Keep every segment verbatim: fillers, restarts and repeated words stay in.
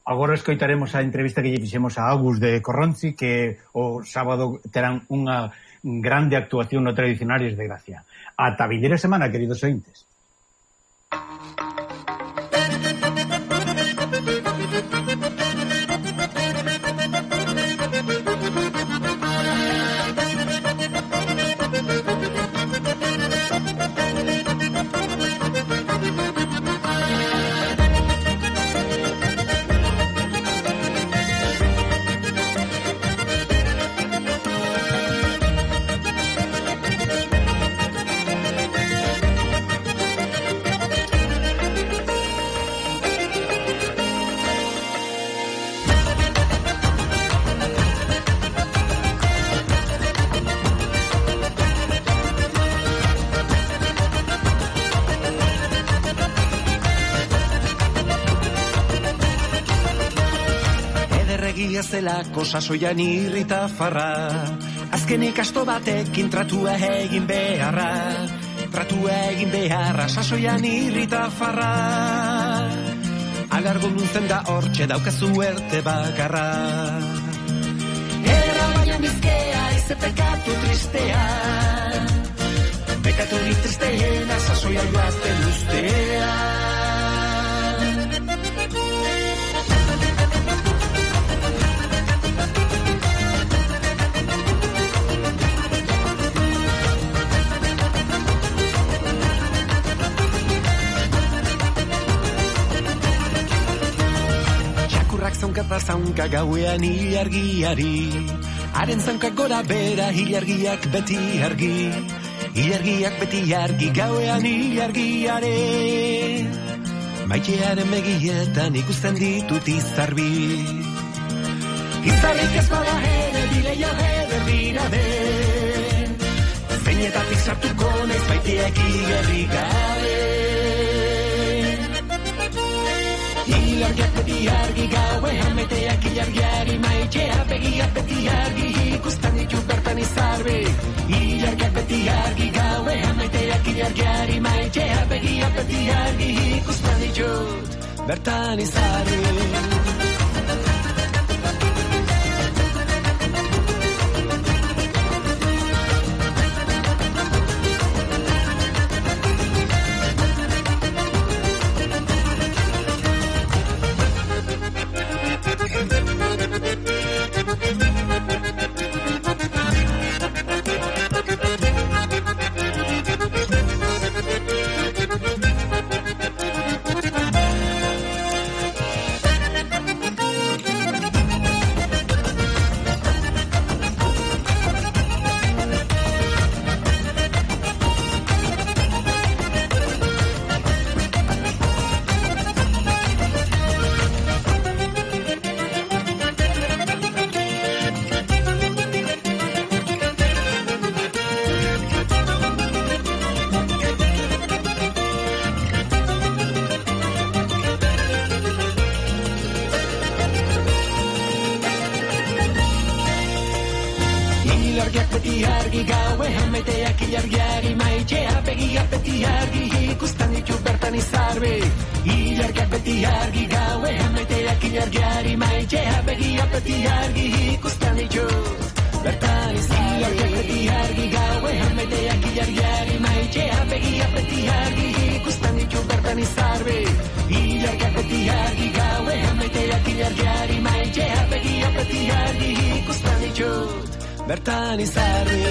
Agora escoitaremos a entrevista que lle fixemos a Agus de Corronzi, que o sábado terán unha grande actuación no Tradicionarios de Gracia. Ata a vindeira semana, queridos ointes. Zelako sasoian irrita farra, azkenik asto batekin tratua egin beharra, tratua egin beharra sasoian irrita farra. Alargo nuntzen da hortxe daukazu erte bakarra. Erra baina bizkea ize pekatu tristea, pekatu ni tristeena sasoia joaten ustea. Zaunka zaunka gauean ilargiari, haren zaunkak gora bera ilargiak beti argi, ilargiak beti argi gauean ilargiare. Maitearen begietan ikusten ditut izarbi, izarrik ez bada ere bileia ederrira den, zeinetatik sartuko naiz baitiek igerri gabe. Ilargiak beti argi gauean meteak ilargiari, maiteak begiak beti argi ikusten ditu bertan izarbi. Ilargiak beti argi gauean meteak ilargiari, maiteak begiak beti argi ikusten ditut bertan izarbi. Bertan izarri.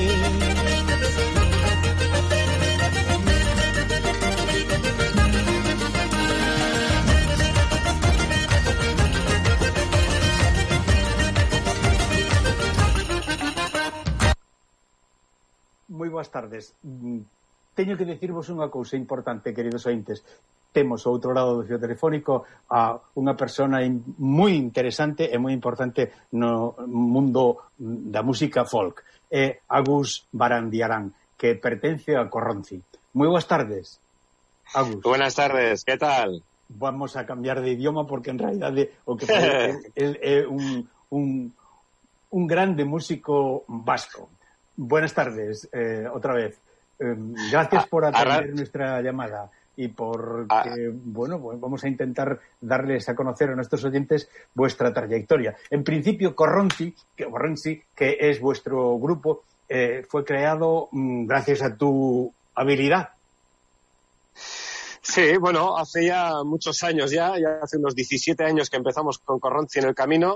Moi boas tardes. Teño que dicirvos unha cousa importante, queridos ointes. Temos ao outro lado do fio telefónico a unha persona moi interesante e moi importante no mundo da música folk. É Agus Barandiarán, que pertence a Corronzi. Moi boas tardes, Agus. Buenas tardes, que tal? Vamos a cambiar de idioma porque en realidade o que é, é, é un, un, un grande músico vasco. Buenas tardes, eh, outra vez. Eh, gracias por atender a, a nuestra llamada. y porque, ah. bueno, pues vamos a intentar darles a conocer a nuestros oyentes vuestra trayectoria. En principio, Corronzi, que, Corronzi, que es vuestro grupo, eh, fue creado mmm, gracias a tu habilidad. Sí, bueno, hace ya muchos años ya, ya hace unos diecisiete años que empezamos con Corronzi en el camino.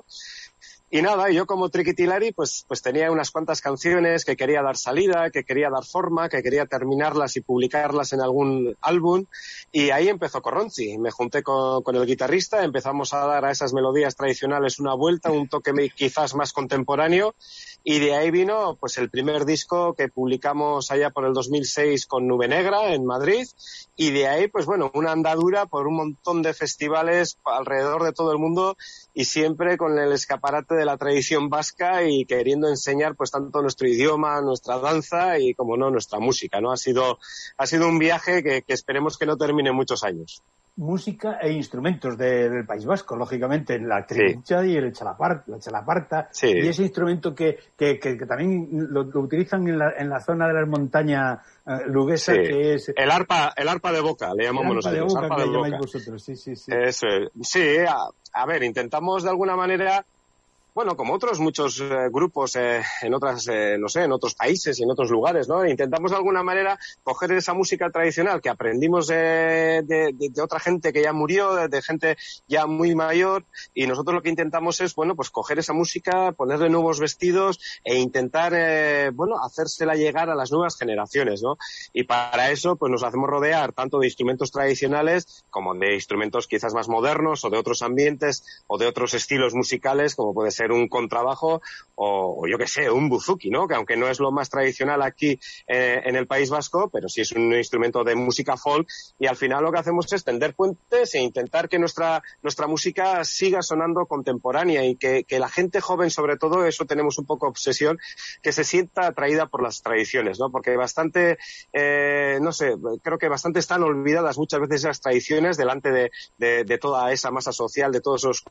Y nada, yo como Triquitilari pues, pues tenía unas cuantas canciones que quería dar salida, que quería dar forma, que quería terminarlas y publicarlas en algún álbum, y ahí empezó Corronzi. Me junté con, con el guitarrista, empezamos a dar a esas melodías tradicionales una vuelta, un toque quizás más contemporáneo, y de ahí vino pues el primer disco que publicamos allá por el dos mil seis con Nube Negra en Madrid, y de ahí pues bueno, una andadura por un montón de festivales alrededor de todo el mundo, y siempre con el escaparate de la tradición vasca y queriendo enseñar pues tanto nuestro idioma, nuestra danza y como no nuestra música, ¿no? Ha sido ha sido un viaje que, que esperemos que no termine muchos años. Música e instrumentos de, del País Vasco, lógicamente, la trincha sí. y el chalaparta, la chalaparta, sí. y ese instrumento que, que, que, que también lo, lo utilizan en la, en la zona de las montañas uh, luguesas, sí. que es... El arpa, el arpa de boca, le llamamos nosotros. El arpa de boca, arpa que de le llamáis boca. vosotros, sí, sí, sí. Eso es. Sí, a, a ver, intentamos de alguna manera... Bueno, como otros muchos eh, grupos eh, en otras, eh, no sé, en otros países y en otros lugares, ¿no? Intentamos de alguna manera coger esa música tradicional que aprendimos de, de, de, de otra gente que ya murió, de, de gente ya muy mayor, y nosotros lo que intentamos es, bueno, pues coger esa música, ponerle nuevos vestidos e intentar, eh, bueno, hacérsela llegar a las nuevas generaciones, ¿no? Y para eso, pues nos hacemos rodear tanto de instrumentos tradicionales como de instrumentos quizás más modernos o de otros ambientes o de otros estilos musicales, como puede ser un contrabajo o, o yo que sé, un buzuki, ¿no? Que aunque no es lo más tradicional aquí eh, en el País Vasco, pero sí es un instrumento de música folk, y al final lo que hacemos es tender puentes e intentar que nuestra nuestra música siga sonando contemporánea y que, que la gente joven, sobre todo, eso tenemos un poco obsesión, que se sienta atraída por las tradiciones, ¿no? Porque bastante, eh, no sé, creo que bastante están olvidadas muchas veces esas tradiciones delante de, de, de toda esa masa social, de todos esos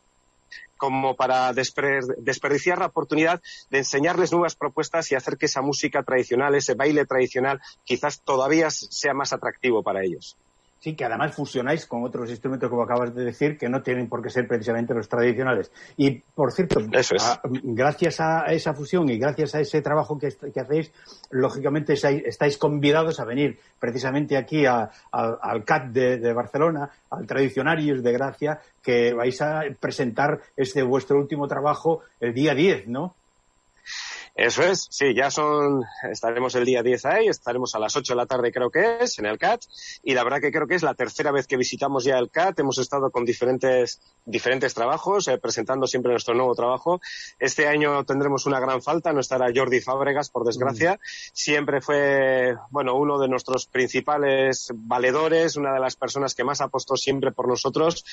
como para desperdiciar la oportunidad de enseñarles nuevas propuestas y hacer que esa música tradicional, ese baile tradicional, quizás todavía sea más atractivo para ellos. Sí, que además fusionáis con otros instrumentos, como acabas de decir, que no tienen por qué ser precisamente los tradicionales. Y, por cierto, Eso es. a, gracias a esa fusión y gracias a ese trabajo que, que hacéis, lógicamente estáis convidados a venir precisamente aquí a, a, al C A T de, de Barcelona, al Tradicionarios de Gracia, que vais a presentar este vuestro último trabajo el día diez, ¿no? Eso es, sí, ya son, estaremos el día diez ahí, estaremos a las ocho de la tarde creo que es, en el C A T, y la verdad que creo que es la tercera vez que visitamos ya el C A T, hemos estado con diferentes diferentes trabajos, eh, presentando siempre nuestro nuevo trabajo. Este año tendremos una gran falta, no estará Jordi Fábregas, por desgracia, mm. siempre fue, bueno, uno de nuestros principales valedores, una de las personas que más apostó siempre por nosotros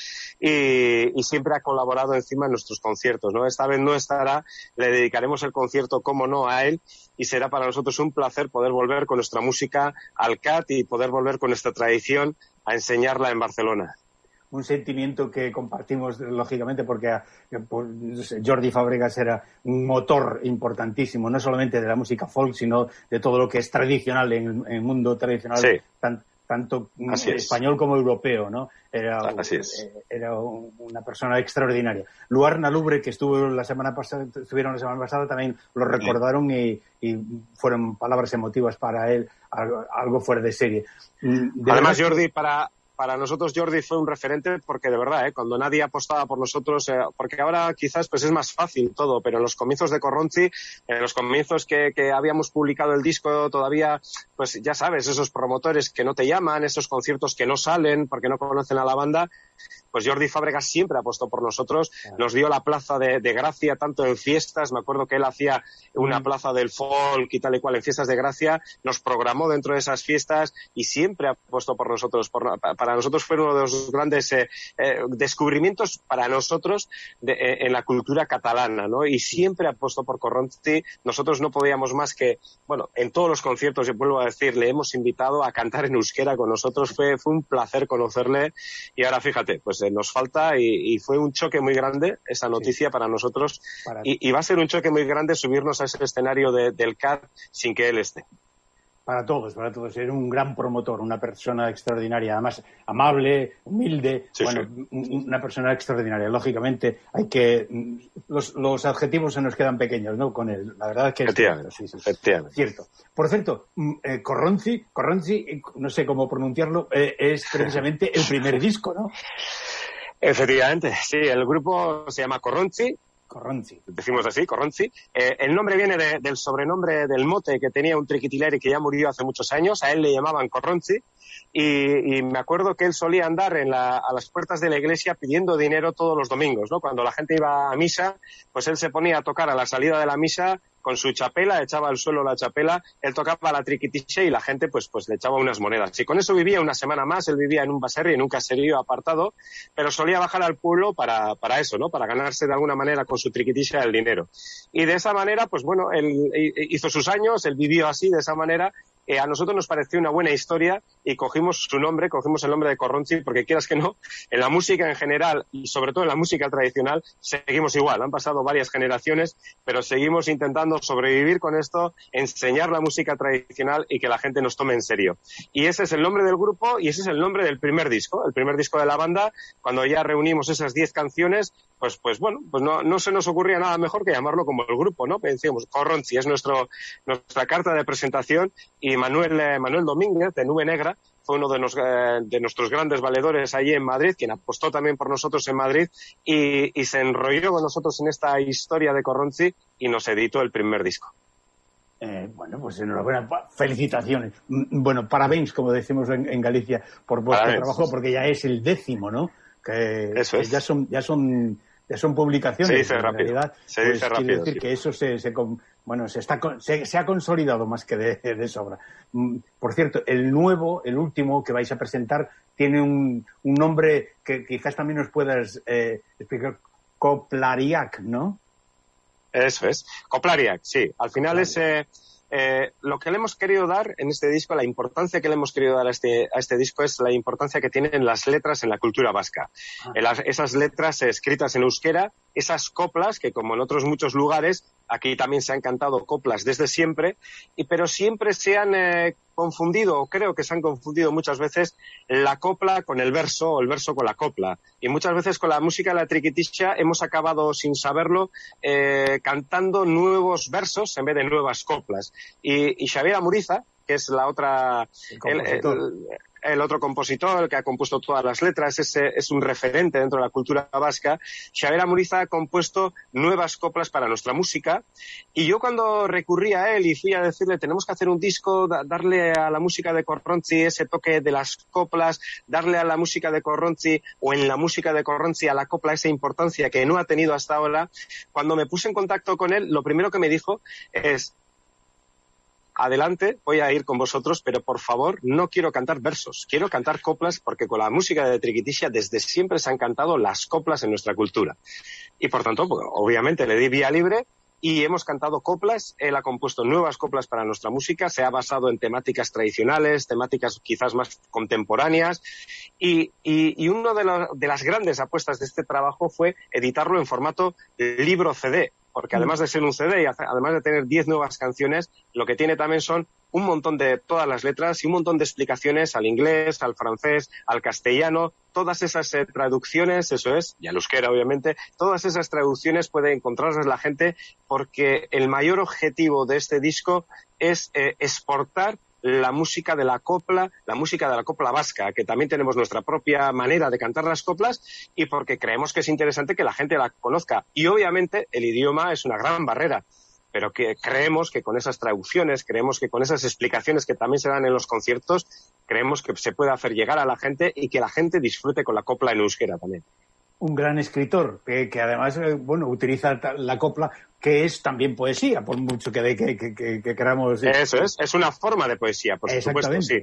y, y siempre ha colaborado encima en nuestros conciertos, ¿no? Esta vez no estará, le dedicaremos el concierto como no a él, y será para nosotros un placer poder volver con nuestra música al C A T y poder volver con nuestra tradición a enseñarla en Barcelona. Un sentimiento que compartimos, lógicamente, porque pues, Jordi Fábregas era un motor importantísimo, no solamente de la música folk, sino de todo lo que es tradicional en, en el mundo tradicional, sí. tan, tanto Así español es. como europeo, ¿no? Era, Así es. era una persona extraordinaria. Luarna Lubre, que estuvo la semana pasada, estuvieron la semana pasada, también lo recordaron sí. y, y fueron palabras emotivas para él, algo, algo fuera de serie. De Además, verdad, Jordi, para... Para nosotros Jordi fue un referente porque de verdad, ¿eh? Cuando nadie apostaba por nosotros, eh, porque ahora quizás pues es más fácil todo, pero en los comienzos de Corronzi, en los comienzos que, que habíamos publicado el disco todavía, pues ya sabes, esos promotores que no te llaman, esos conciertos que no salen porque no conocen a la banda, pues Jordi Fábregas siempre apostó por nosotros, nos dio la plaza de, de Gracia tanto en fiestas, me acuerdo que él hacía una plaza del folk y tal y cual en fiestas de Gracia, nos programó dentro de esas fiestas y siempre apostó por nosotros. Por, para nosotros fue uno de los grandes eh, eh, descubrimientos para nosotros de, eh, en la cultura catalana, ¿no? Y siempre apostó por Corronzi. Nosotros no podíamos más que, bueno, en todos los conciertos, yo vuelvo a decir, le hemos invitado a cantar en euskera con nosotros, fue, fue un placer conocerle y ahora fíjate, pues eh, nos falta y, y fue un choque muy grande esa noticia sí. para nosotros para y, y va a ser un choque muy grande subirnos a ese escenario de, del C A D sin que él esté. Para todos, para todos. Era un gran promotor, una persona extraordinaria, además amable, humilde, sí, bueno, sí. Una persona extraordinaria. Lógicamente, hay que los, los adjetivos se nos quedan pequeños, ¿no? Con él, la verdad es que es cierto, sí, sí, cierto. Por cierto, eh, Corronzi, Corronzi, no sé cómo pronunciarlo, eh, es precisamente el primer disco, ¿no? Efectivamente, sí. El grupo se llama Corronzi. Corronzi. Decimos así, Corronzi. Eh, el nombre viene de, del sobrenombre del mote que tenía un triquitileri que ya murió hace muchos años. A él le llamaban Corronzi. Y, y me acuerdo que él solía andar en la, a las puertas de la iglesia pidiendo dinero todos los domingos, ¿no? Cuando la gente iba a misa, pues él se ponía a tocar a la salida de la misa con su chapela, echaba al suelo la chapela, él tocaba la triquitiche y la gente pues pues le echaba unas monedas. Y con eso vivía una semana más. Él vivía en un baserri, en un caserío apartado, pero solía bajar al pueblo para, para eso, ¿no? Para ganarse de alguna manera con su triquitiche el dinero. Y de esa manera, pues bueno, él hizo sus años, él vivió así, de esa manera. Eh, a nosotros nos pareció una buena historia y cogimos su nombre, cogimos el nombre de Corronzi, porque quieras que no, en la música en general y sobre todo en la música tradicional seguimos igual. Han pasado varias generaciones, pero seguimos intentando sobrevivir con esto, enseñar la música tradicional y que la gente nos tome en serio. Y ese es el nombre del grupo y ese es el nombre del primer disco, el primer disco de la banda. Cuando ya reunimos esas diez canciones, pues pues bueno, pues no, no se nos ocurría nada mejor que llamarlo como el grupo, ¿no? Decíamos, Corronzi es nuestro, nuestra carta de presentación. Y Manuel, eh, Manuel Domínguez, de Nube Negra, fue uno de, nos, eh, de nuestros grandes valedores allí en Madrid, quien apostó también por nosotros en Madrid y, y se enrolló con nosotros en esta historia de Corronzi y nos editó el primer disco. Eh, bueno, pues enhorabuena, felicitaciones. Bueno, parabéns, como decimos en, en Galicia, por vuestro parabéns. Trabajo, porque ya es el décimo, ¿no? Que, Eso es. Que ya son, ya son, ya son publicaciones. Se dice en rápido. Realidad, se pues, dice rápido. decir sí. que eso se, se bueno, se está, se, se ha consolidado más que de, de sobra. Por cierto, el nuevo, el último que vais a presentar tiene un, un nombre que quizás también nos puedas eh, explicar, Coplariac, ¿no? Eso es, Coplariac, sí. Al final es eh, eh, lo que le hemos querido dar en este disco, la importancia que le hemos querido dar a este, a este disco es la importancia que tienen las letras en la cultura vasca. Ah. En las, esas letras escritas en euskera, esas coplas que, como en otros muchos lugares, aquí también se han cantado coplas desde siempre, y pero siempre se han eh, confundido, o creo que se han confundido muchas veces, la copla con el verso o el verso con la copla. Y muchas veces con la música de la triquitixa hemos acabado, sin saberlo, eh, cantando nuevos versos en vez de nuevas coplas. Y, y Xavier Amuriza, que es la otra... El, el, el, el otro compositor, el que ha compuesto todas las letras, es, es un referente dentro de la cultura vasca. Xavier Amuriza ha compuesto nuevas coplas para nuestra música, y yo cuando recurrí a él y fui a decirle tenemos que hacer un disco, da, darle a la música de Corronzi ese toque de las coplas, darle a la música de Corronzi o en la música de Corronzi a la copla esa importancia que no ha tenido hasta ahora, cuando me puse en contacto con él, lo primero que me dijo es: adelante, voy a ir con vosotros, pero por favor no quiero cantar versos, quiero cantar coplas, porque con la música de triquitixa desde siempre se han cantado las coplas en nuestra cultura. Y por tanto, pues, obviamente le di vía libre y hemos cantado coplas. Él ha compuesto nuevas coplas para nuestra música, se ha basado en temáticas tradicionales, temáticas quizás más contemporáneas, y, y, y una de, la, de las grandes apuestas de este trabajo fue editarlo en formato libro C D. Porque además de ser un C D y además de tener diez nuevas canciones, lo que tiene también son un montón de todas las letras y un montón de explicaciones al inglés, al francés, al castellano. Todas esas eh, traducciones, eso es, y al euskera obviamente, todas esas traducciones puede encontrarlas la gente, porque el mayor objetivo de este disco es eh, exportar la música de la copla, la música de la copla vasca, que también tenemos nuestra propia manera de cantar las coplas, y porque creemos que es interesante que la gente la conozca. Y obviamente el idioma es una gran barrera, pero que creemos que con esas traducciones, creemos que con esas explicaciones que también se dan en los conciertos, creemos que se puede hacer llegar a la gente y que la gente disfrute con la copla en euskera también. Un gran escritor, que, que además, bueno, utiliza la copla, que es también poesía, por mucho que, que, que, que, que queramos... Eso es, es una forma de poesía, por supuesto, sí.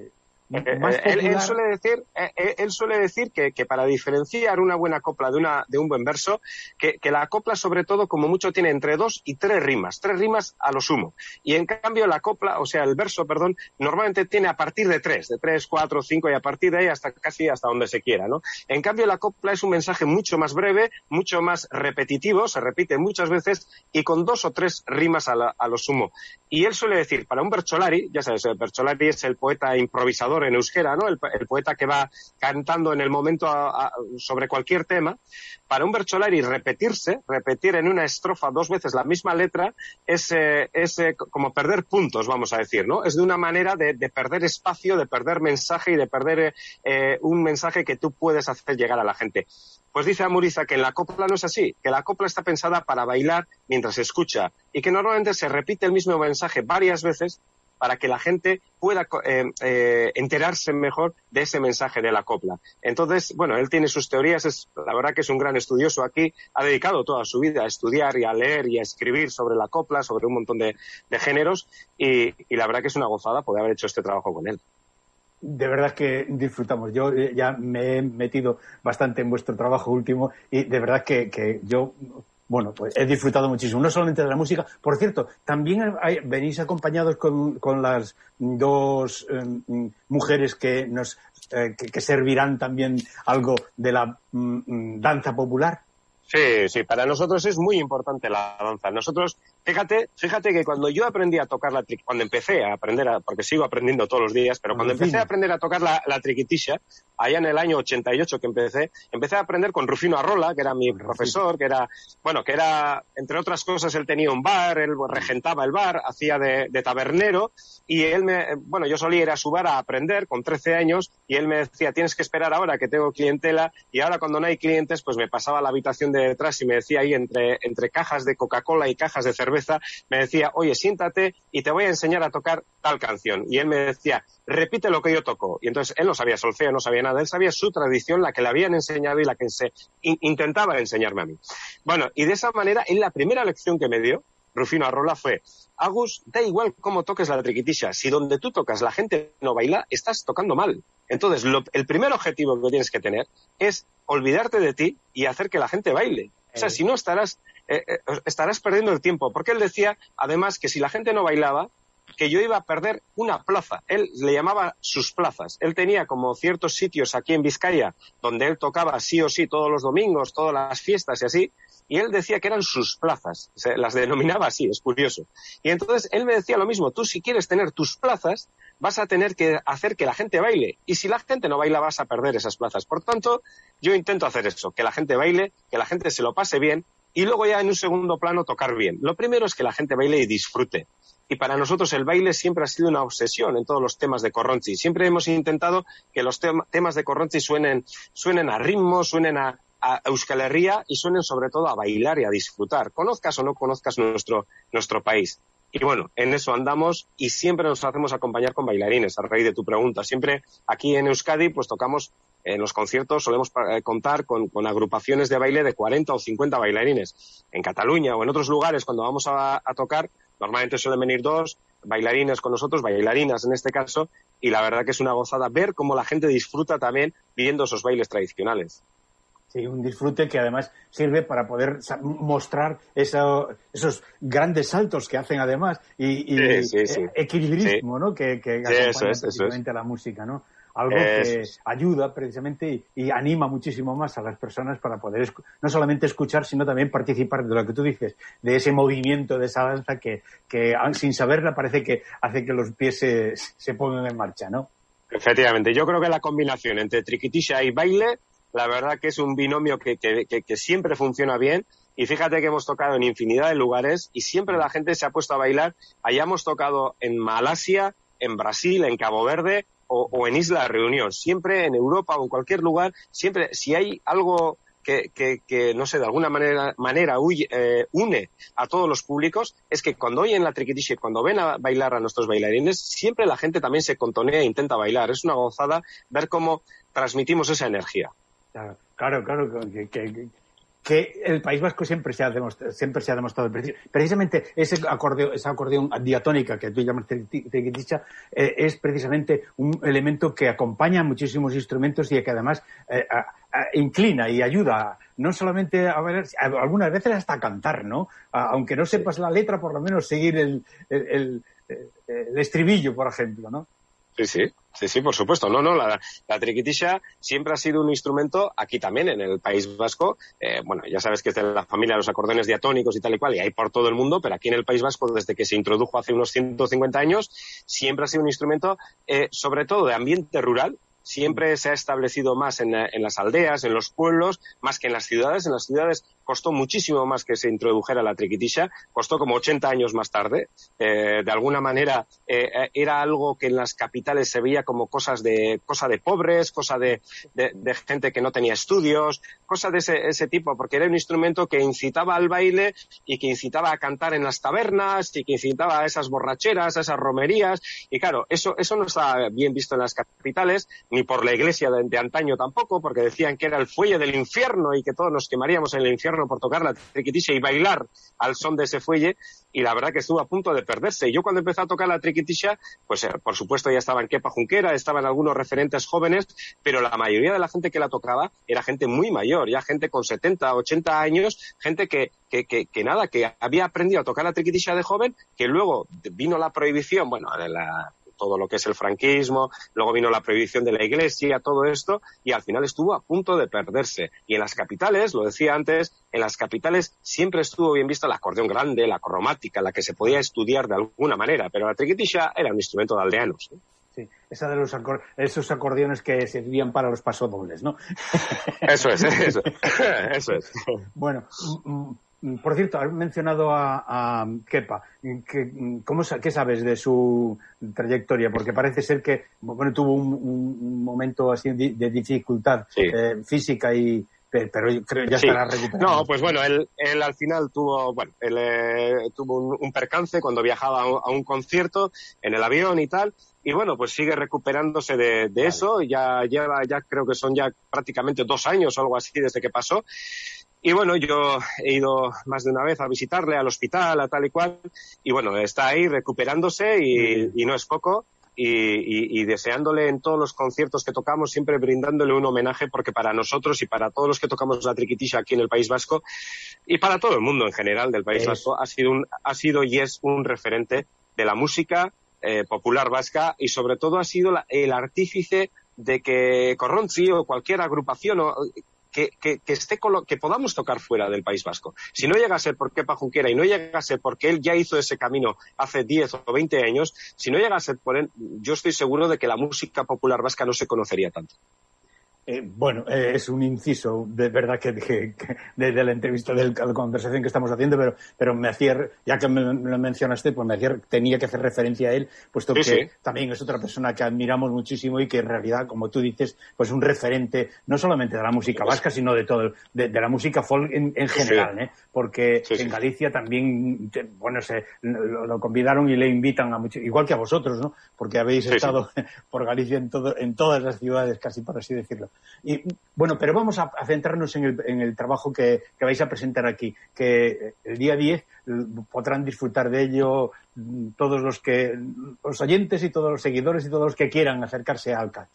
Eh, más él, popular... él suele decir, eh, él suele decir que, que para diferenciar una buena copla de una de un buen verso, que, que la copla sobre todo como mucho tiene entre dos y tres rimas, tres rimas a lo sumo. Y en cambio la copla, o sea el verso, perdón, normalmente tiene a partir de tres, de tres, cuatro, cinco y a partir de ahí hasta casi hasta donde se quiera, ¿no? En cambio la copla es un mensaje mucho más breve, mucho más repetitivo, se repite muchas veces y con dos o tres rimas a, la, a lo sumo. Y él suele decir, para un Bercholari, ya sabes, el Bercholari es el poeta improvisador en euskera, ¿no? El, el poeta que va cantando en el momento a, a, sobre cualquier tema. Para un Bercholari repetirse, repetir en una estrofa dos veces la misma letra es, eh, es eh, como perder puntos, vamos a decir, ¿no? Es de una manera de, de perder espacio, de perder mensaje y de perder eh, un mensaje que tú puedes hacer llegar a la gente. Pues dice Amuriza que en la copla no es así, que la copla está pensada para bailar mientras se escucha y que normalmente se repite el mismo mensaje varias veces para que la gente pueda eh, eh, enterarse mejor de ese mensaje de la copla. Entonces, bueno, él tiene sus teorías, es, la verdad que es un gran estudioso aquí, ha dedicado toda su vida a estudiar y a leer y a escribir sobre la copla, sobre un montón de, de géneros, y, y la verdad que es una gozada poder haber hecho este trabajo con él. De verdad que disfrutamos. Yo ya me he metido bastante en vuestro trabajo último y de verdad que, que yo... Bueno, pues he disfrutado muchísimo, no solamente de la música. Por cierto, también hay, venís acompañados con, con las dos eh, mujeres que nos eh, que, que servirán también algo de la mm, danza popular. Sí, sí, para nosotros es muy importante la danza. Nosotros, fíjate, fíjate que cuando yo aprendí a tocar la triquitisha, cuando empecé a aprender, a, porque sigo aprendiendo todos los días, pero cuando empecé a aprender a tocar la, la triquitisha, allá en el año ochenta y ocho que empecé, empecé a aprender con Rufino Arrola, que era mi profesor, que era, bueno, que era, entre otras cosas, él tenía un bar, él regentaba el bar, hacía de, de tabernero, y él me, bueno, yo solía ir a su bar a aprender con trece años, y él me decía, tienes que esperar ahora que tengo clientela, y ahora cuando no hay clientes, pues me pasaba a la habitación de detrás y me decía ahí entre, entre cajas de Coca-Cola y cajas de cerveza, me decía, oye, siéntate y te voy a enseñar a tocar tal canción. Y él me decía, repite lo que yo toco. Y entonces él no sabía solfeo, no sabía nada, él sabía su tradición, la que le habían enseñado y la que se in, intentaba enseñarme a mí. Bueno, y de esa manera, en la primera lección que me dio, Rufino Arrola, fue, Agus, da igual cómo toques la triquitisha, si donde tú tocas la gente no baila, estás tocando mal. Entonces, lo, el primer objetivo que tienes que tener es olvidarte de ti y hacer que la gente baile. O sea, si no estarás, eh, eh, estarás perdiendo el tiempo. Porque él decía, además, que si la gente no bailaba, que yo iba a perder una plaza. Él le llamaba sus plazas. Él tenía como ciertos sitios aquí en Vizcaya donde él tocaba sí o sí todos los domingos, todas las fiestas y así, y él decía que eran sus plazas. Se las denominaba así, es curioso. Y entonces él me decía lo mismo, tú si quieres tener tus plazas, vas a tener que hacer que la gente baile. Y si la gente no baila, vas a perder esas plazas. Por tanto, yo intento hacer eso, que la gente baile, que la gente se lo pase bien, y luego ya en un segundo plano tocar bien. Lo primero es que la gente baile y disfrute. Y para nosotros el baile siempre ha sido una obsesión en todos los temas de Corronchi. Siempre hemos intentado que los tem- temas de Corronchi suenen, suenen a ritmo, suenen a, a Euskal Herria y suenen sobre todo a bailar y a disfrutar. Conozcas o no conozcas nuestro, nuestro país. Y bueno, en eso andamos y siempre nos hacemos acompañar con bailarines, a raíz de tu pregunta. Siempre aquí en Euskadi pues tocamos, en los conciertos solemos eh, contar con, con agrupaciones de baile de cuarenta o cincuenta bailarines. En Cataluña o en otros lugares cuando vamos a, a tocar, normalmente suelen venir dos bailarines con nosotros, bailarinas en este caso, y la verdad que es una gozada ver cómo la gente disfruta también viendo esos bailes tradicionales. Sí, un disfrute que además sirve para poder mostrar eso, esos grandes saltos que hacen además y, y sí, sí, sí. equilibrismo, sí. ¿no? Que, que sí, acompaña eso es, precisamente eso es. a la música, ¿no? Algo eso que es. ayuda precisamente y, y anima muchísimo más a las personas para poder no solamente escuchar, sino también participar de lo que tú dices, de ese movimiento, de esa danza que, que sin saberla parece que hace que los pies se, se pongan en marcha, ¿no? Efectivamente, yo creo que la combinación entre triquitisha y baile, la verdad que es un binomio que, que, que, que siempre funciona bien. Y fíjate que hemos tocado en infinidad de lugares y siempre la gente se ha puesto a bailar. Hayamos tocado en Malasia, en Brasil, en Cabo Verde o, o en Isla Reunión. Siempre en Europa o en cualquier lugar, siempre si hay algo que, que, que no sé, de alguna manera, manera huye, eh, une a todos los públicos, es que cuando oyen la triquitisha y cuando ven a bailar a nuestros bailarines, siempre la gente también se contonea e intenta bailar. Es una gozada ver cómo transmitimos esa energía. Claro, claro, claro que, que, que el País Vasco siempre se ha demostrado, siempre se ha demostrado precisamente ese acordeón, esa acordeón diatónica que tú llamas triquiticha, eh, es precisamente un elemento que acompaña a muchísimos instrumentos y que además eh, a, a, inclina y ayuda no solamente a ver, a, algunas veces hasta a cantar, ¿no? A, aunque no sepas la letra, por lo menos seguir el, el, el, el estribillo, por ejemplo, ¿no? Sí, sí, sí, sí, por supuesto. No, no, la, la triquitisha siempre ha sido un instrumento, aquí también, en el País Vasco. Eh, bueno, ya sabes que es de la familia de los acordeones diatónicos y tal y cual, y hay por todo el mundo, pero aquí en el País Vasco, desde que se introdujo hace unos ciento cincuenta años, siempre ha sido un instrumento, eh, sobre todo de ambiente rural. Siempre se ha establecido más en, en las aldeas, en los pueblos, más que en las ciudades. En las ciudades costó muchísimo más que se introdujera la triquitisha, costó como ochenta años más tarde. Eh, de alguna manera eh, era algo que en las capitales se veía como cosas de, cosa de pobres, cosa de, de, de gente que no tenía estudios, cosa de ese, ese tipo, porque era un instrumento que incitaba al baile y que incitaba a cantar en las tabernas y que incitaba a esas borracheras, a esas romerías. Y claro, eso, eso no está bien visto en las capitales, ni por la iglesia de, de antaño tampoco, porque decían que era el fuelle del infierno y que todos nos quemaríamos en el infierno por tocar la triquitisha y bailar al son de ese fuelle, y la verdad que estuvo a punto de perderse. Y yo cuando empecé a tocar la triquitisha, pues eh, por supuesto ya estaban Kepa Junquera, estaban algunos referentes jóvenes, pero la mayoría de la gente que la tocaba era gente muy mayor, ya gente con setenta, ochenta años, gente que, que, que, que nada, que había aprendido a tocar la triquitisha de joven, que luego vino la prohibición, bueno, de la... todo lo que es el franquismo, luego vino la prohibición de la iglesia, todo esto, y al final estuvo a punto de perderse. Y en las capitales, lo decía antes, en las capitales siempre estuvo bien visto el acordeón grande, la cromática, la que se podía estudiar de alguna manera, pero la triquitisha era un instrumento de aldeanos, ¿no? Sí, esa de los acor- esos acordeones que servían para los pasodobles, ¿no? Eso es, eso, eso es. Bueno, por cierto, has mencionado a, a Kepa. ¿Qué, cómo, ¿Qué sabes de su trayectoria? Porque parece ser que bueno, tuvo un, un momento así de, de dificultad sí. eh, física y pero creo ya sí. estará recuperado. No, pues bueno, él, él al final tuvo, bueno, él eh, tuvo un, un percance cuando viajaba a un, a un concierto en el avión y tal, y bueno, pues sigue recuperándose de, de vale. eso, ya lleva, ya creo que son ya prácticamente dos años o algo así desde que pasó. Y bueno, yo he ido más de una vez a visitarle al hospital, a tal y cual, y bueno, está ahí recuperándose y, y no es poco. Y, y, y deseándole en todos los conciertos que tocamos, siempre brindándole un homenaje, porque para nosotros y para todos los que tocamos la triquitisha aquí en el País Vasco y para todo el mundo en general del País es. Vasco, ha sido, un, ha sido y es un referente de la música eh, popular vasca, y sobre todo ha sido la, el artífice de que Corrontzi o cualquier agrupación o, Que, que, que, esté colo- que podamos tocar fuera del País Vasco. Si no llega a ser por Kepa Junquera y no llega a ser porque él ya hizo ese camino hace diez o veinte años, si no llega a ser por él, yo estoy seguro de que la música popular vasca no se conocería tanto. Eh, bueno, eh, es un inciso, de verdad que, que, que desde la entrevista de la conversación que estamos haciendo, pero, pero me hacía, ya que me, me lo mencionaste, pues me hacía, tenía que hacer referencia a él, puesto sí, que sí. también es otra persona que admiramos muchísimo y que en realidad, como tú dices, pues un referente no solamente de la música vasca, sino de todo, de, de la música folk en, en general, sí. ¿eh? Porque sí, sí. en Galicia también, bueno, se lo, lo convidaron y le invitan a muchos, igual que a vosotros, ¿no? Porque habéis sí, estado sí. por Galicia en todo, en todas las ciudades, casi por así decirlo. Y bueno, pero vamos a, a centrarnos en el, en el trabajo que, que vais a presentar aquí, que el día diez podrán disfrutar de ello todos los que los oyentes y todos los seguidores y todos los que quieran acercarse a Alcat.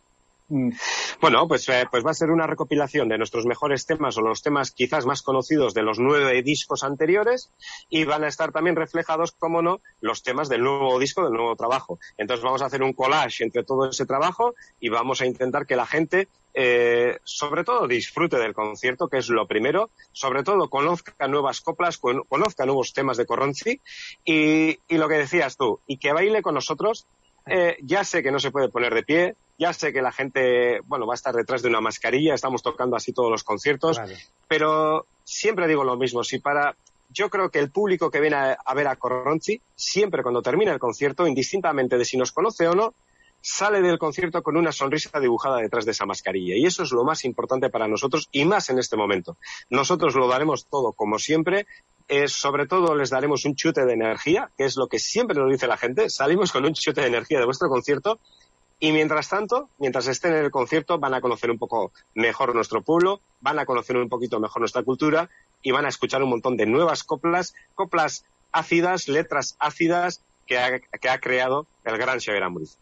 Bueno, pues, eh, pues va a ser una recopilación de nuestros mejores temas o los temas quizás más conocidos de los nueve discos anteriores, y van a estar también reflejados, como no, los temas del nuevo disco, del nuevo trabajo. Entonces vamos a hacer un collage entre todo ese trabajo y vamos a intentar que la gente eh, sobre todo disfrute del concierto, que es lo primero, sobre todo conozca nuevas coplas, con, conozca nuevos temas de Corrontzi y, y lo que decías tú, y que baile con nosotros. Eh, ya sé que no se puede poner de pie, ya sé que la gente, bueno, va a estar detrás de una mascarilla, estamos tocando así todos los conciertos, vale. Pero siempre digo lo mismo, si para, yo creo que el público que viene a, a ver a Corrontzi, siempre cuando termina el concierto, indistintamente de si nos conoce o no, sale del concierto con una sonrisa dibujada detrás de esa mascarilla, y eso es lo más importante para nosotros, y más en este momento. Nosotros lo daremos todo como siempre. Eh, sobre todo les daremos un chute de energía, que es lo que siempre nos dice la gente. Salimos con un chute de energía de vuestro concierto, Y mientras tanto, mientras estén en el concierto, van a conocer un poco mejor nuestro pueblo, van a conocer un poquito mejor nuestra cultura y van a escuchar un montón de nuevas coplas, coplas ácidas, letras ácidas que ha, que ha creado el gran Xabier Amuriza.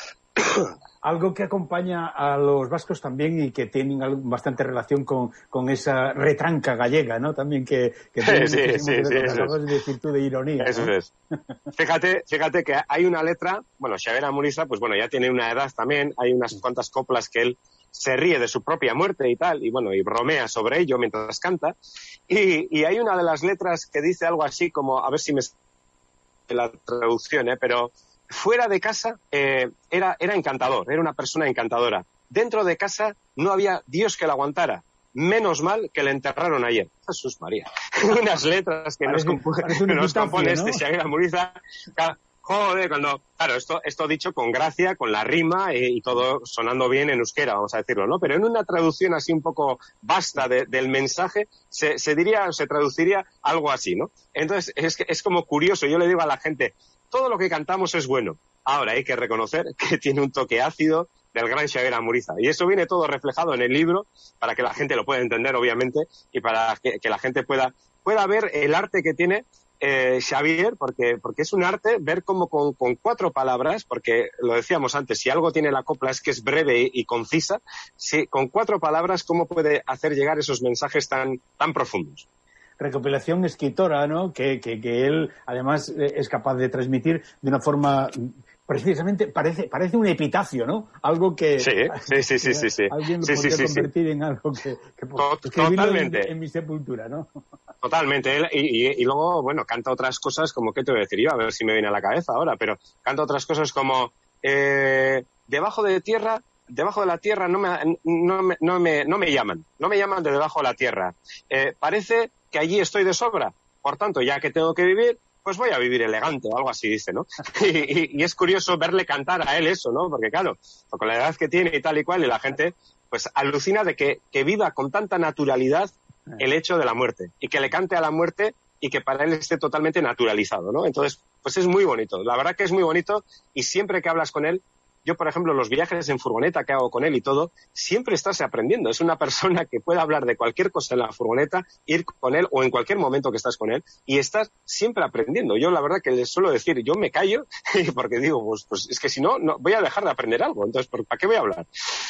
Algo que acompaña a los vascos también y que tienen bastante relación con, con esa retranca gallega, ¿no? También que, que tiene sí, sí, sí, de, sí, de decir tú de ironía. Eso ¿no? es. Fíjate, fíjate que hay una letra, bueno, Xabier Amuriza, pues bueno, ya tiene una edad también, hay unas cuantas coplas que él se ríe de su propia muerte y tal, y bueno, y bromea sobre ello mientras canta, y, y hay una de las letras que dice algo así como, a ver si me la traducción, ¿eh? Pero fuera de casa eh, era, era encantador, era una persona encantadora. Dentro de casa no había Dios que la aguantara. Menos mal que le enterraron ayer. Jesús María. Unas letras que parece, nos, compu- que nos compone este Xabier Amuriza. Joder, cuando, claro, esto, esto dicho con gracia, con la rima y, y todo sonando bien en euskera, vamos a decirlo, ¿no? Pero en una traducción así un poco vasta de, del mensaje, se, se diría, se traduciría algo así, ¿no? Entonces, es, que, es como curioso, yo le digo a la gente, todo lo que cantamos es bueno. Ahora hay que reconocer que tiene un toque ácido del gran Xabier Amuriza. Y eso viene todo reflejado en el libro para que la gente lo pueda entender, obviamente, y para que, que la gente pueda, pueda ver el arte que tiene Eh, Xabier, porque, porque es un arte ver cómo con, con cuatro palabras, porque lo decíamos antes, si algo tiene la copla es que es breve y, y concisa, si, con cuatro palabras cómo puede hacer llegar esos mensajes tan, tan profundos. Recopilación escritora, ¿no? Que, que, que él además es capaz de transmitir de una forma precisamente, parece parece un epitafio, ¿no? Algo que sí, sí, sí, sí, sí, sí. alguien lo sí, podría sí, sí, convertir sí. en algo que, que Tot, totalmente en, en mi sepultura, ¿no? Totalmente. Él, y, y, y luego, bueno, canta otras cosas como, ¿qué te voy a decir yo? A ver si me viene a la cabeza ahora, pero canta otras cosas como eh, debajo de tierra, debajo de la tierra no me, no me, no me, no me llaman, no me llaman de debajo de la tierra. Eh, parece que allí estoy de sobra, por tanto, ya que tengo que vivir, pues voy a vivir elegante o algo así, dice, ¿no? Y, y, y es curioso verle cantar a él eso, ¿no? Porque claro, con la edad que tiene y tal y cual, y la gente pues alucina de que, que viva con tanta naturalidad el hecho de la muerte, y que le cante a la muerte y que para él esté totalmente naturalizado, ¿no? Entonces, pues es muy bonito, la verdad que es muy bonito, y siempre que hablas con él, yo, por ejemplo, los viajes en furgoneta que hago con él y todo, siempre estás aprendiendo. Es una persona que puede hablar de cualquier cosa en la furgoneta, ir con él o en cualquier momento que estás con él, y estás siempre aprendiendo. Yo, la verdad, que les suelo decir, yo me callo, porque digo, pues, pues es que si no, no, voy a dejar de aprender algo. Entonces, ¿para qué voy a hablar?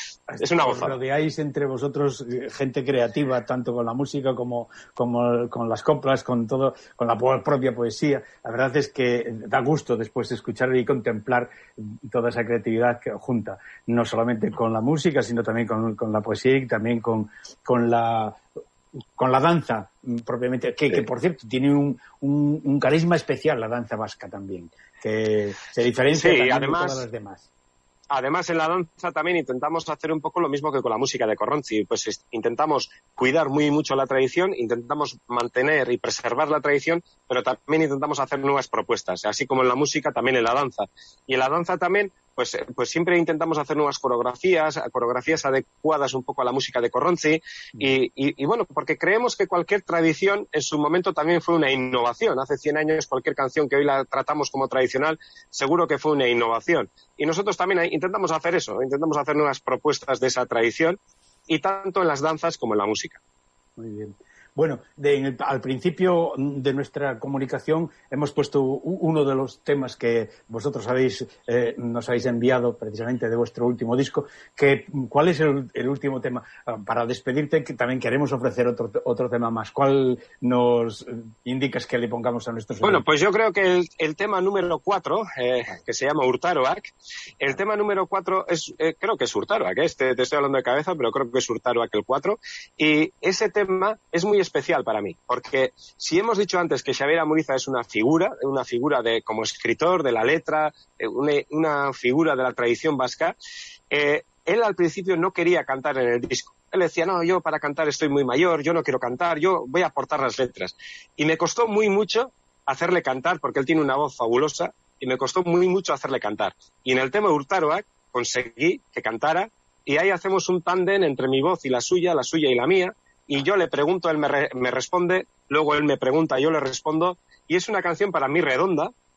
Es una gozada. Os rodeáis entre vosotros gente creativa, tanto con la música como, como con las coplas, con todo, con la propia poesía. La verdad es que da gusto después de escuchar y contemplar toda esa creatividad que junta, no solamente con la música, sino también con, con la poesía y también con, con la con la danza propiamente, que, que por cierto tiene un, un, un carisma especial la danza vasca también, que se diferencia sí, también además, de todas las demás. Además, en la danza también intentamos hacer un poco lo mismo que con la música de Corronzi. Pues es, intentamos cuidar muy mucho la tradición, intentamos mantener y preservar la tradición, pero también intentamos hacer nuevas propuestas, así como en la música, también en la danza. Y en la danza también, pues, pues siempre intentamos hacer nuevas coreografías, coreografías adecuadas un poco a la música de Corronzi. Y, y, y bueno, porque creemos que cualquier tradición en su momento también fue una innovación. Hace cien años cualquier canción que hoy la tratamos como tradicional, seguro que fue una innovación. Y nosotros también intentamos hacer eso, intentamos hacer nuevas propuestas de esa tradición, y tanto en las danzas como en la música. Muy bien. Bueno, de, en el, al principio de nuestra comunicación hemos puesto uno de los temas que vosotros habéis eh, nos habéis enviado precisamente de vuestro último disco. Que, ¿cuál es el, el último tema? Para despedirte, que también queremos ofrecer otro, otro tema más. ¿Cuál nos indicas que le pongamos a nuestros Bueno, oyentes? pues yo creo que el, el tema número cuatro, eh, que se llama Urtaroak, el tema número cuatro es, eh, creo que es Urtaroak, eh, te, te estoy hablando de cabeza, pero creo que es Urtaroak el cuatro, y ese tema es muy especial para mí, porque si hemos dicho antes que Xabier Amuriza es una figura, una figura de como escritor de la letra, una, una figura de la tradición vasca, eh, él al principio no quería cantar en el disco. Él decía, no, yo para cantar estoy muy mayor, yo no quiero cantar, yo voy a aportar las letras. Y me costó muy mucho hacerle cantar, porque él tiene una voz fabulosa, y me costó muy mucho hacerle cantar. Y en el tema Urtaroak conseguí que cantara, y ahí hacemos un tándem entre mi voz y la suya, la suya y la mía, y yo le pregunto, él me, re, me responde, luego él me pregunta, yo le respondo, y es una canción para mí redonda,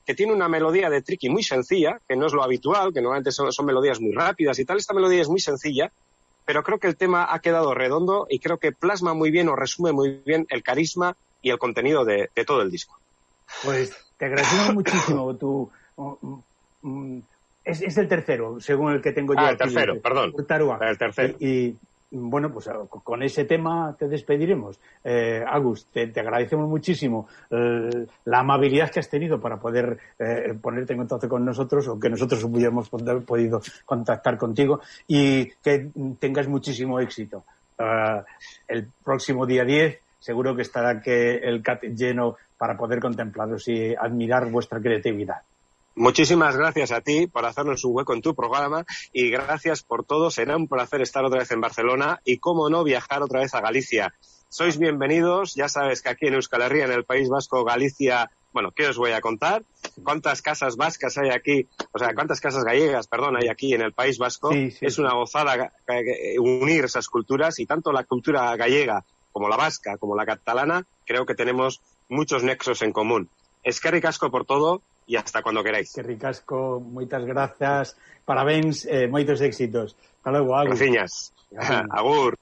que tiene una melodía de triqui muy sencilla, que no es lo habitual, que normalmente son, son melodías muy rápidas y tal. Esta melodía es muy sencilla, pero creo que el tema ha quedado redondo y creo que plasma muy bien o resume muy bien el carisma y el contenido de, de todo el disco. Pues te agradecemos muchísimo. Tu, um, um, es, es el tercero, según el que tengo yo. Ah, aquí, el tercero, de, perdón. Tarúa. El tercero. Y, y bueno, pues con ese tema te despediremos. Eh, Agus, te, te agradecemos muchísimo eh, la amabilidad que has tenido para poder eh, ponerte en contacto con nosotros, o que nosotros hubiéramos podido contactar contigo, y que tengas muchísimo éxito. Uh, el próximo día diez seguro que estará que el C A T lleno para poder contemplaros y admirar vuestra creatividad. Muchísimas gracias a ti por hacernos un hueco en tu programa y gracias por todo. Será un placer estar otra vez en Barcelona y, cómo no, viajar otra vez a Galicia. Sois bienvenidos. Ya sabes que aquí en Euskal Herria, en el País Vasco, Galicia... Bueno, ¿qué os voy a contar? ¿Cuántas casas vascas hay aquí? O sea, ¿cuántas casas gallegas, perdón, hay aquí en el País Vasco? Sí, sí, es una gozada unir esas culturas, y tanto la cultura gallega como la vasca, como la catalana, creo que tenemos muchos nexos en común. Eskerrik asko por todo y hasta cuando queráis. Eskerrik asko, moitas grazas, parabéns, eh, moitos éxitos. Hasta luego, Agus. Graciñas. Agur.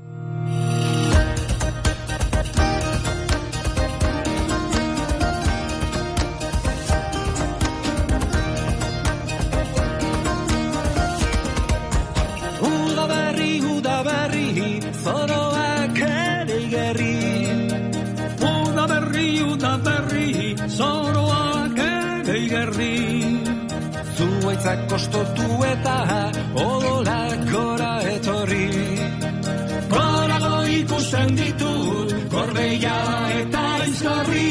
Uda berri, uda berri, zoroak ere igerri. Uda berri, uda berri, zoroak ere igerri. Zuaitzak kostotu eta odolak gora etorri. Gorago ikusten ditut, gorbeia eta izgarri.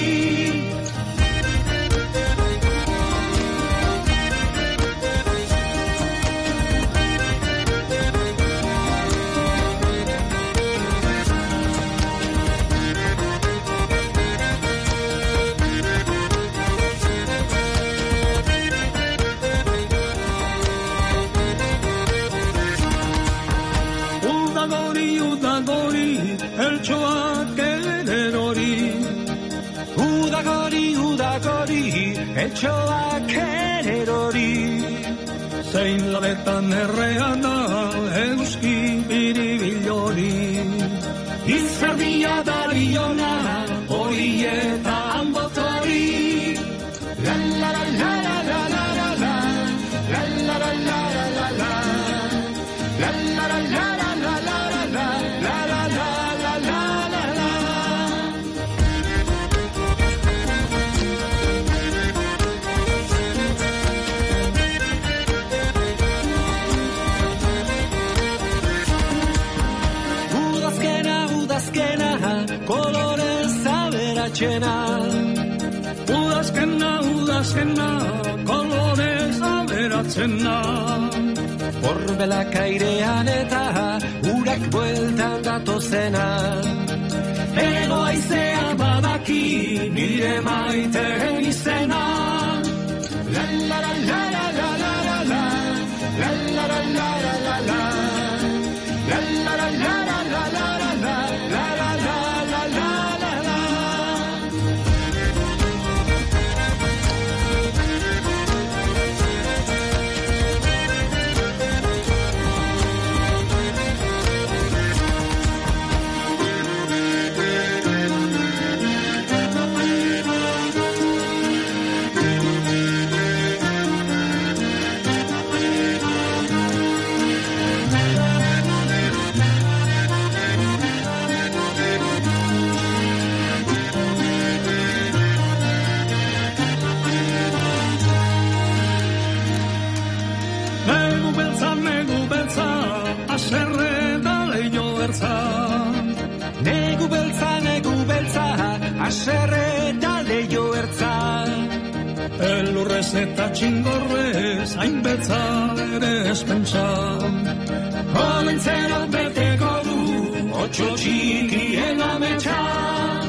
Eltxoak eder hori, udagori, udagori, eltxoak eder hori. Zein labetan errean da, euski biribilori. Izerdia da liona, hori eta anbotori. La la la la la la la la, la la la la la la, la la la la. Udazkena, udazkena, kolorez aberatzen da. Horbelak airean eta urak bueltan datozena. Ego aizeak badaki nire maiteen izena. La la la la la la la la, la la la la la la, la la la la la la la la, la la la. Negu beltza, negu beltza, aserre da leio ertza. Elurrez eta txingorrez, hain beltza ere espentsa. Homentzero beteko du, otxo txikien ametsa.